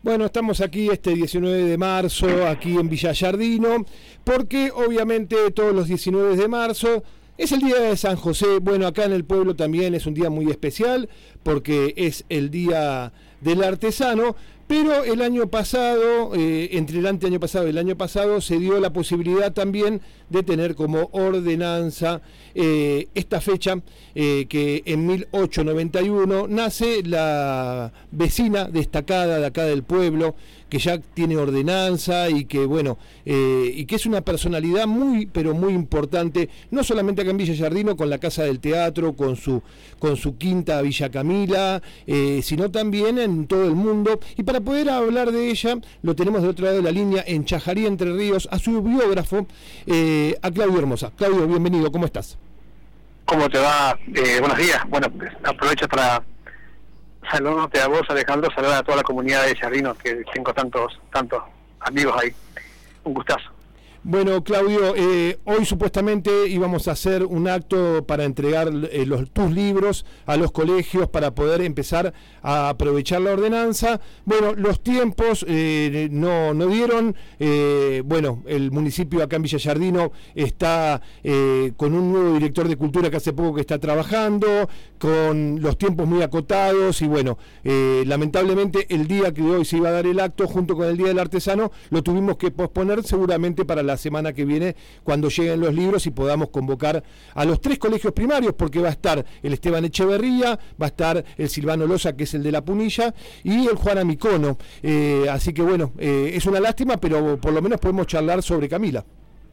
Bueno, estamos aquí este 19 de marzo, aquí en Villa Giardino, porque obviamente todos los 19 de marzo es el día de San José. Bueno, acá en el pueblo también es un día muy especial, porque es el día del artesano, pero el año pasado, entre el anteaño pasado y el año pasado, se dio la posibilidad también de tener como ordenanza esta fecha, que en 1891 nace la vecina destacada de acá del pueblo, que ya tiene ordenanza y que bueno, y que es una personalidad muy, pero muy importante, no solamente acá en Villa Giardino, con la Casa del Teatro, con su quinta Villa Camila, sino también en todo el mundo. Y para poder hablar de ella, lo tenemos del otro lado de la línea, en Chajarí, Entre Ríos, a su biógrafo, a Claudio Hermosa. Claudio, bienvenido, ¿cómo estás? ¿Cómo te va? Buenos días. Bueno, aprovecho para saludarte a vos, Alejandro, saludar a toda la comunidad de Giardino, que tengo tantos amigos ahí. Un gustazo. Bueno, Claudio, hoy supuestamente íbamos a hacer un acto para entregar tus libros a los colegios para poder empezar a aprovechar la ordenanza. Bueno, los tiempos no dieron. Bueno, el municipio acá en Villa Giardino está con un nuevo director de cultura que hace poco que está trabajando, con los tiempos muy acotados y bueno, lamentablemente el día que hoy se iba a dar el acto junto con el Día del Artesano lo tuvimos que posponer seguramente para la semana que viene, cuando lleguen los libros y podamos convocar a los 3 colegios primarios, porque va a estar el Esteban Echeverría, va a estar el Silvano Loza, que es el de La Punilla, y el Juan Amicono. Así que bueno, es una lástima, pero por lo menos podemos charlar sobre Camila.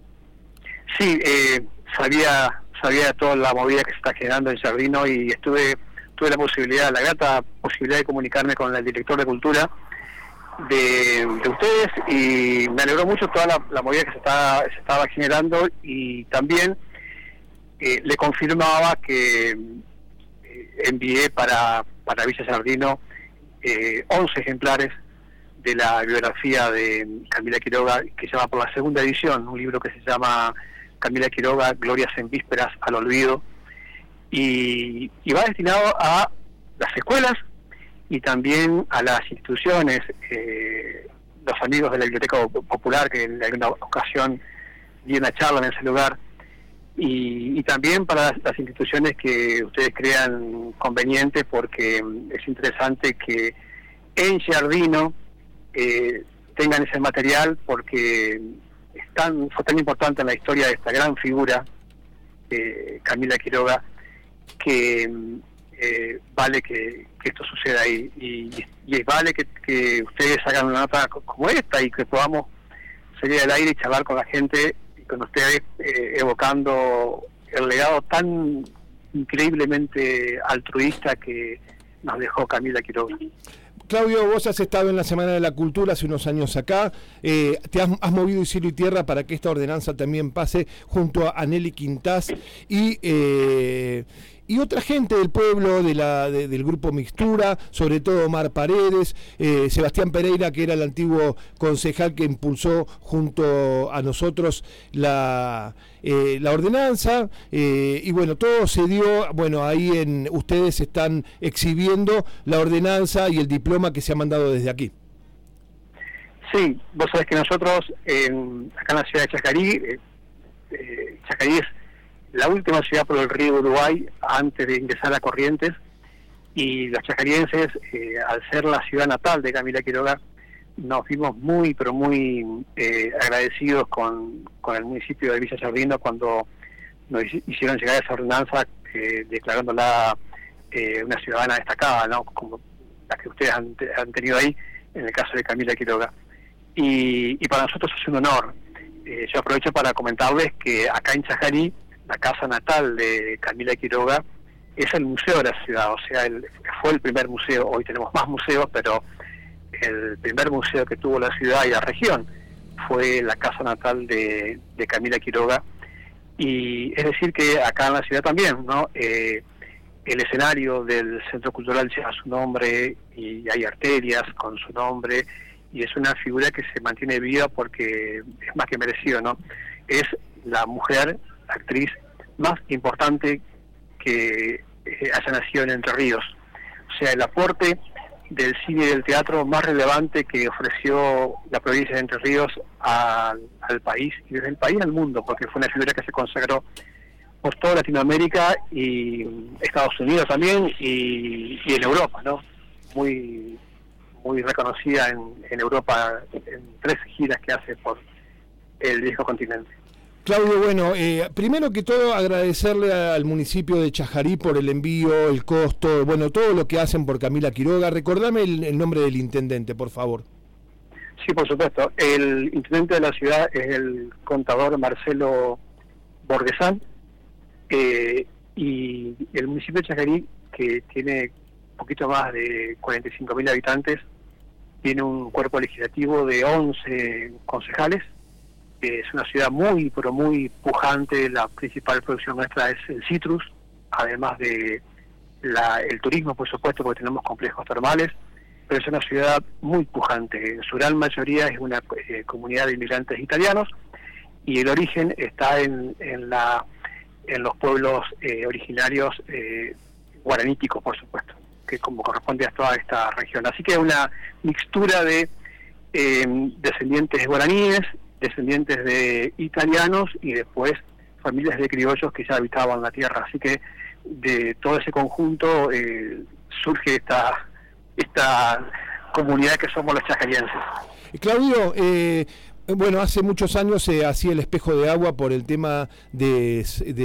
Sí, sabía toda la movida que se está generando en Giardino y tuve la grata posibilidad de comunicarme con el director de cultura de ustedes, y me alegró mucho toda la movida que se estaba generando, y también le confirmaba que envié para Villa Giardino 11 ejemplares de la biografía de Camila Quiroga, que se llama por la segunda edición, un libro que se llama Camila Quiroga, Glorias en Vísperas al Olvido, y va destinado a las escuelas y también a las instituciones, los amigos de la Biblioteca Popular, que en alguna ocasión di una charla en ese lugar, y también para las instituciones que ustedes crean convenientes, porque es interesante que en Giardino tengan ese material, porque fue tan importante en la historia de esta gran figura, Camila Quiroga, que vale que esto suceda ahí, y vale que ustedes hagan una nota como esta y que podamos salir al aire y charlar con la gente y con ustedes, evocando el legado tan increíblemente altruista que nos dejó Camila Quiroga. Claudio, vos has estado en la Semana de la Cultura hace unos años acá, te has movido cielo y tierra para que esta ordenanza también pase junto a Nelly Quintás y otra gente del pueblo, del grupo Mixtura, sobre todo Omar Paredes, Sebastián Pereira, que era el antiguo concejal que impulsó junto a nosotros la ordenanza, y bueno, todo se dio, bueno, ahí ustedes están exhibiendo la ordenanza y el diploma que se ha mandado desde aquí. Sí, vos sabés que nosotros, acá en la ciudad de Chajarí, Chajarí es la última ciudad por el río Uruguay antes de ingresar a Corrientes, y los chajarienses, al ser la ciudad natal de Camila Quiroga, nos vimos muy, pero muy agradecidos con el municipio de Villa Giardino cuando nos hicieron llegar esa ordenanza, declarándola una ciudadana destacada, ¿no?, como la que ustedes han tenido ahí, en el caso de Camila Quiroga. Y para nosotros es un honor. Yo aprovecho para comentarles que acá en Chajarí, la casa natal de Camila Quiroga es el museo de la ciudad, o sea, fue el primer museo. Hoy tenemos más museos, pero el primer museo que tuvo la ciudad y la región fue la casa natal de Camila Quiroga, y es decir que acá en la ciudad también, ¿no? El escenario del Centro Cultural lleva su nombre y hay arterias con su nombre, y es una figura que se mantiene viva porque es más que merecido, ¿no? Es la mujer, la actriz más importante que haya nacido en Entre Ríos. O sea, el aporte del cine y del teatro más relevante que ofreció la provincia de Entre Ríos al país, y desde el país al mundo, porque fue una figura que se consagró por toda Latinoamérica y Estados Unidos también, y en Europa, ¿no? Muy reconocida en Europa, en 13 giras que hace por el viejo continente. Claudio, bueno, primero que todo agradecerle al municipio de Chajarí por el envío, el costo, bueno, todo lo que hacen por Camila Quiroga. Recordame el nombre del intendente, por favor. Sí, por supuesto. El intendente de la ciudad es el contador Marcelo Borgesán, y el municipio de Chajarí, que tiene un poquito más de 45.000 habitantes, tiene un cuerpo legislativo de 11 concejales. Es una ciudad muy, pero muy pujante. La principal producción nuestra es el citrus, además de el turismo, por supuesto, porque tenemos complejos termales, pero es una ciudad muy pujante. En su gran mayoría es una comunidad de inmigrantes italianos, y el origen está en los pueblos originarios guaraníticos, por supuesto, que como corresponde a toda esta región. Así que es una mixtura de descendientes guaraníes, descendientes de italianos y después familias de criollos que ya habitaban la tierra. Así que de todo ese conjunto surge esta comunidad que somos los chajarienses. Claudio, bueno, hace muchos años se hacía el espejo de agua por el tema del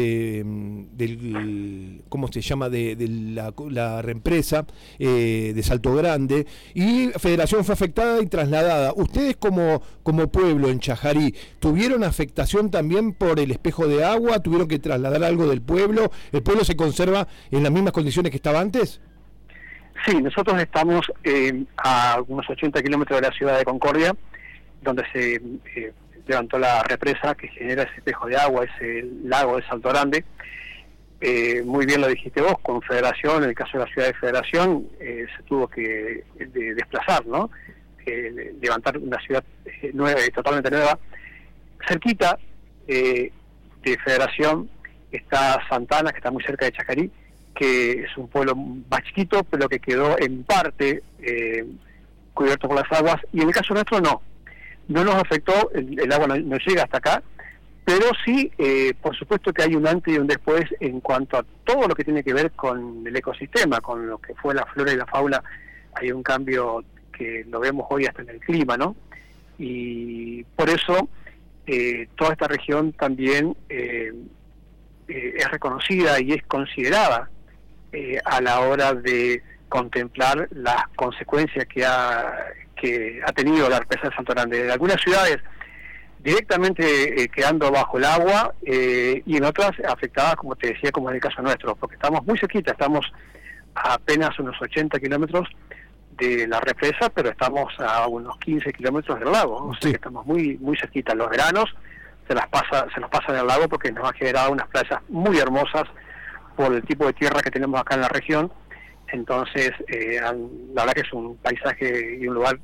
¿cómo se llama? de la represa de Salto Grande, y Federación fue afectada y trasladada. ¿Ustedes como pueblo en Chajarí tuvieron afectación también por el espejo de agua? ¿Tuvieron que trasladar algo del pueblo? ¿El pueblo se conserva en las mismas condiciones que estaba antes? Sí, nosotros estamos a unos 80 kilómetros de la ciudad de Concordia, donde se levantó la represa que genera ese espejo de agua, ese lago de Salto Grande. Muy bien lo dijiste vos, con Federación, en el caso de la ciudad de Federación, se tuvo que desplazar, ¿no? Levantar una ciudad nueva, totalmente nueva. Cerquita de Federación está Santana, que está muy cerca de Chajarí, que es un pueblo más chiquito, pero que quedó en parte cubierto por las aguas, y en el caso nuestro no nos afectó, el agua no llega hasta acá, pero sí, por supuesto que hay un antes y un después en cuanto a todo lo que tiene que ver con el ecosistema, con lo que fue la flora y la fauna. Hay un cambio que lo vemos hoy hasta en el clima, ¿no? Y por eso toda esta región también es reconocida y es considerada a la hora de contemplar las consecuencias que ha tenido la represa de Salto Grande. En algunas ciudades directamente quedando bajo el agua, y en otras afectadas, como te decía, como en el caso nuestro, porque estamos muy cerquita, estamos a apenas unos 80 kilómetros de la represa, pero estamos a unos 15 kilómetros del lago, o sea que estamos muy cerquita. Los veranos se nos pasa en el lago, porque nos ha generado unas playas muy hermosas por el tipo de tierra que tenemos acá en la región. Entonces, la verdad que es un paisaje y un lugar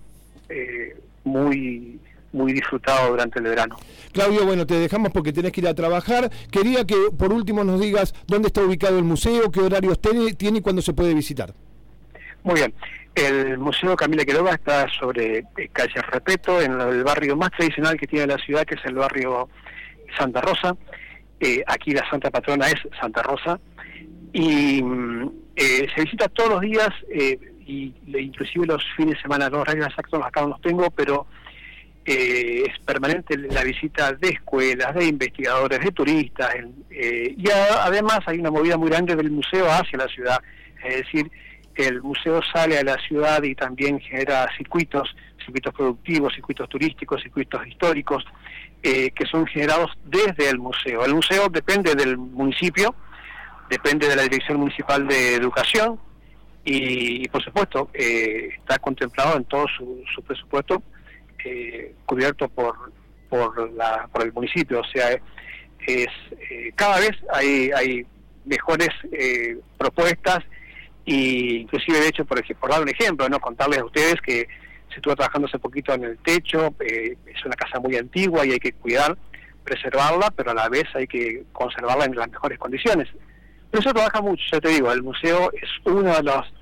muy disfrutado durante el verano. Claudio, bueno, te dejamos porque tenés que ir a trabajar. Quería que por último nos digas dónde está ubicado el museo, qué horarios tiene y cuándo se puede visitar. Muy bien. El Museo Camila Quiroga está sobre calle Repeto, en el barrio más tradicional que tiene la ciudad, que es el barrio Santa Rosa. Aquí la santa patrona es Santa Rosa, y se visita todos los días, y inclusive los fines de semana. Los horarios exactos acá no los tengo, pero es permanente la visita de escuelas, de investigadores, de turistas, y además hay una movida muy grande del museo hacia la ciudad. Es decir, el museo sale a la ciudad y también genera circuitos productivos, circuitos turísticos, circuitos históricos, que son generados desde el museo. El museo depende del municipio, depende de la Dirección Municipal de Educación, y por supuesto está contemplado en todo su presupuesto, cubierto por el municipio. O sea, cada vez hay mejores propuestas, y inclusive, de hecho, por dar un ejemplo, no contarles a ustedes que se estuvo trabajando hace poquito en el techo. Es una casa muy antigua y hay que cuidar, preservarla, pero a la vez hay que conservarla en las mejores condiciones. Pero eso trabaja mucho, ya te digo. El museo es uno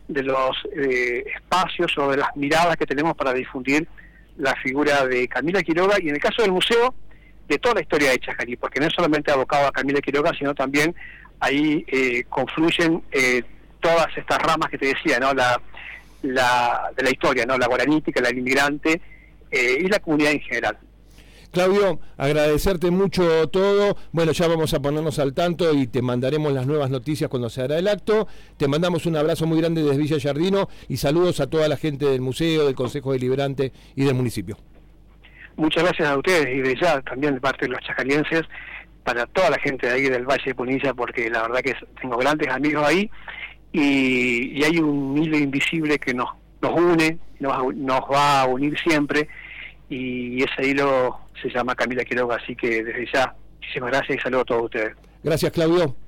espacios o de las miradas que tenemos para difundir la figura de Camila Quiroga, y en el caso del museo, de toda la historia de Chajarí, porque no es solamente abocado a Camila Quiroga, sino también ahí confluyen todas estas ramas que te decía, ¿no? De la historia, ¿no? La guaranítica, la inmigrante y la comunidad en general. Claudio, agradecerte mucho todo. Bueno, ya vamos a ponernos al tanto y te mandaremos las nuevas noticias cuando se hará el acto. Te mandamos un abrazo muy grande desde Villa Giardino y saludos a toda la gente del museo, del Consejo Deliberante y del municipio. Muchas gracias a ustedes y de ya también de parte de los chacalienses, para toda la gente de ahí del Valle de Punilla, porque la verdad que tengo grandes amigos ahí y hay un hilo invisible que nos une, nos va a unir siempre, y ese hilo se llama Camila Quiroga, así que desde ya, muchísimas gracias y saludos a todos ustedes. Gracias, Claudio.